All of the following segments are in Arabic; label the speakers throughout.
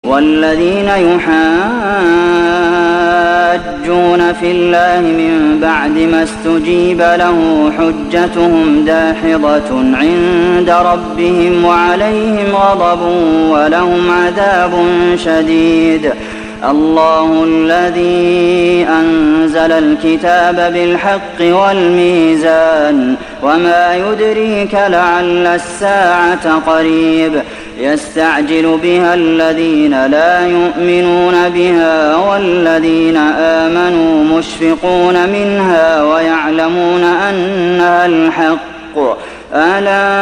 Speaker 1: والذين يحاجون في الله من بعد ما استجيب له حجتهم داحضة عند ربهم وعليهم غضب ولهم عذاب شديد. الله الذي أنزل الكتاب بالحق والميزان وما يدريك لعل الساعة قريب يستعجل بها الذين لا يؤمنون بها والذين آمنوا مشفقون منها ويعلمون أنها الحق. ألا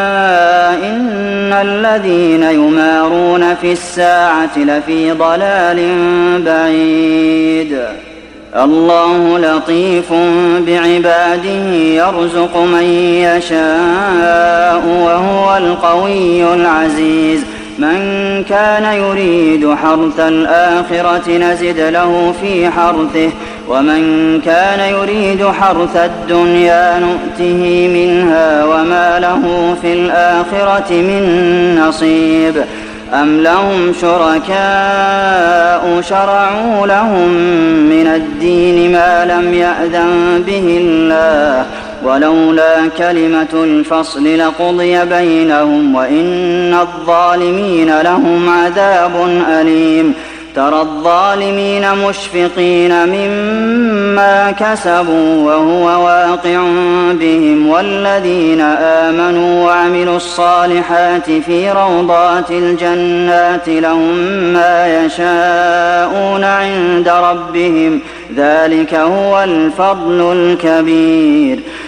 Speaker 1: إن الذين يمارون في الساعة لفي ضلال بعيد. الله لطيف بعباده يرزق من يشاء وهو القوي العزيز. من كان يريد حرث الآخرة نزد له في حرثه ومن كان يريد حرث الدنيا نؤته منها وما له في الآخرة من نصيب. أم لهم شركاء شرعوا لهم من الدين ما لم يأذن به الله ولولا كلمة الفصل لقضي بينهم وإن الظالمين لهم عذاب أليم. ترى الظالمين مشفقين مما كسبوا وهو واقع بهم والذين آمنوا وعملوا الصالحات في روضات الجنات لهم ما يشاءون عند ربهم ذلك هو الفضل الكبير.